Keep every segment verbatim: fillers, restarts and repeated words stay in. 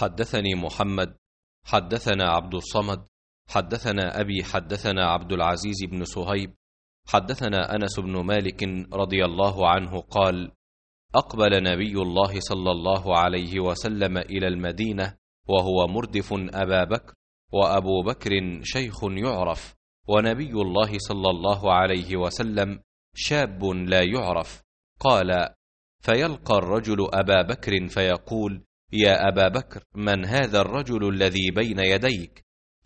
حدثني محمد حدثنا عبد الصمد حدثنا أبي حدثنا عبد العزيز بن صهيب حدثنا أنس بن مالك رضي الله عنه قال: أقبل نبي الله صلى الله عليه وسلم إلى المدينة وهو مردف أبا بكر، وأبو بكر شيخ يعرف، ونبي الله صلى الله عليه وسلم شاب لا يعرف. قال: فيلقى الرجل أبا بكر فيقول: يا أبا بكر، من هذا الرجل الذي بين يديك؟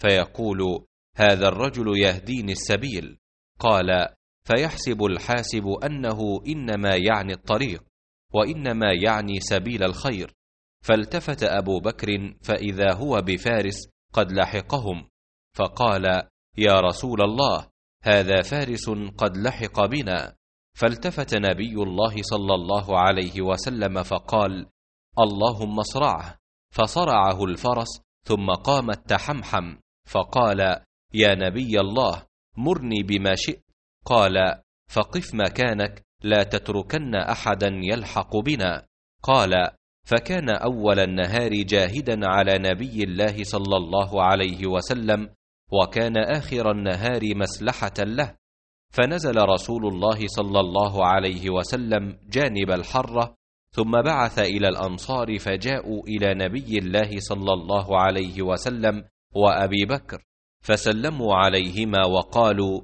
فيقول: هذا الرجل يهديني السبيل. قال: فيحسب الحاسب أنه إنما يعني الطريق، وإنما يعني سبيل الخير. فالتفت أبو بكر فإذا هو بفارس قد لحقهم، فقال: يا رسول الله، هذا فارس قد لحق بنا. فالتفت نبي الله صلى الله عليه وسلم فقال: اللهم اصرعه. فصرعه الفرس ثم قام التحمحم، فقال: يا نبي الله، مرني بما شئت. قال: فقف مكانك، لا تتركن أحدا يلحق بنا. قال: فكان أول النهار جاهدا على نبي الله صلى الله عليه وسلم، وكان آخر النهار مسلحة له. فنزل رسول الله صلى الله عليه وسلم جانب الحرة، ثم بعث إلى الأنصار فجاءوا إلى نبي الله صلى الله عليه وسلم وأبي بكر، فسلموا عليهما وقالوا: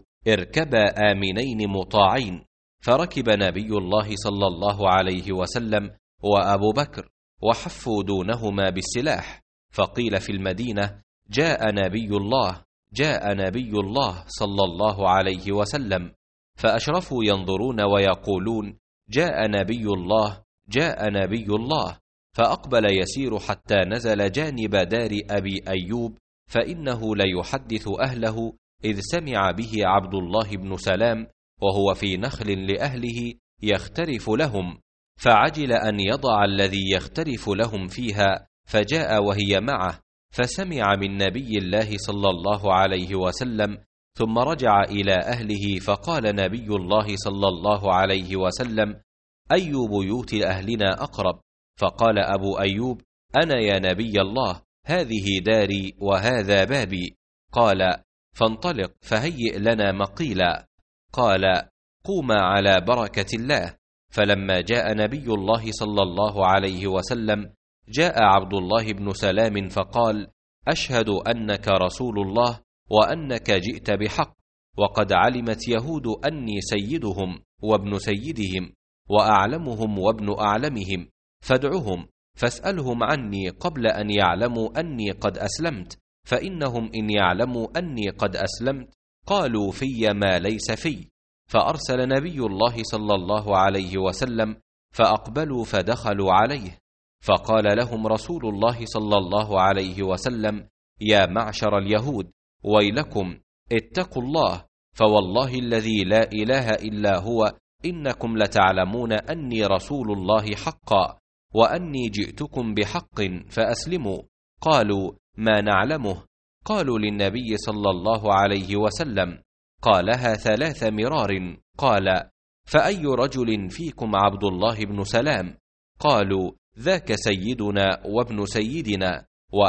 اركبا آمنين مطاعين. فركب نبي الله صلى الله عليه وسلم وأبو بكر، وحفوا دونهما بالسلاح. فقيل في المدينة: جاء نبي الله، جاء نبي الله صلى الله عليه وسلم. فأشرفوا ينظرون ويقولون: جاء نبي الله، جاء نبي الله. فأقبل يسير حتى نزل جانب دار أبي أيوب، فإنه ليحدث أهله، إذ سمع به عبد الله بن سلام وهو في نخل لأهله يخترف لهم، فعجل أن يضع الذي يخترف لهم فيها، فجاء وهي معه، فسمع من نبي الله صلى الله عليه وسلم، ثم رجع إلى أهله. فقال نبي الله صلى الله عليه وسلم: أي بيوت أهلنا أقرب؟ فقال أبو أيوب: أنا يا نبي الله، هذه داري وهذا بابي. قال: فانطلق فهيئ لنا مقيلا. قال: قوما على بركة الله. فلما جاء نبي الله صلى الله عليه وسلم جاء عبد الله بن سلام فقال: أشهد أنك رسول الله، وأنك جئت بحق، وقد علمت يهود أني سيدهم وابن سيدهم، وأعلمهم وابن أعلمهم، فادعهم فاسألهم عني قبل أن يعلموا أني قد أسلمت، فإنهم إن يعلموا أني قد أسلمت قالوا في ما ليس في. فأرسل نبي الله صلى الله عليه وسلم، فأقبلوا فدخلوا عليه، فقال لهم رسول الله صلى الله عليه وسلم: يا معشر اليهود، ويلكم، اتقوا الله، فوالله الذي لا إله إلا هو إنكم لتعلمون أني رسول الله حقا، وأني جئتكم بحق، فأسلموا. قالوا: ما نعلمه. قالوا للنبي صلى الله عليه وسلم. قالها ثلاث مرار. قال: فأي رجل فيكم عبد الله بن سلام؟ قالوا: ذاك سيدنا وابن سيدنا،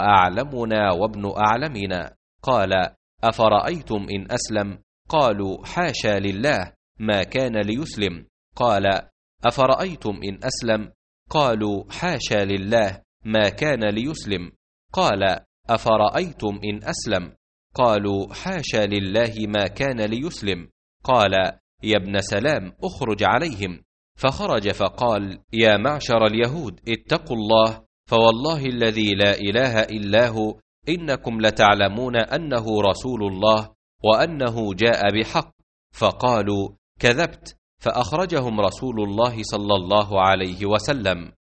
وأعلمنا وابن أعلمنا. قال: أفرأيتم إن أسلم؟ قالوا: حاشا لله، ما كان ليسلم. قال: أفرأيتم إن أسلم؟ قالوا: حاشا لله، ما كان ليسلم. قال: أفرأيتم إن أسلم؟ قالوا: حاشا لله، ما كان ليسلم. قال: يا ابن سلام، اخرج عليهم. فخرج فقال: يا معشر اليهود، اتقوا الله، فوالله الذي لا إله إلا هو إنكم لتعلمون أنه رسول الله، وأنه جاء بحق. فقالوا: كذبت. فأخرجهم رسول الله صلى الله عليه وسلم.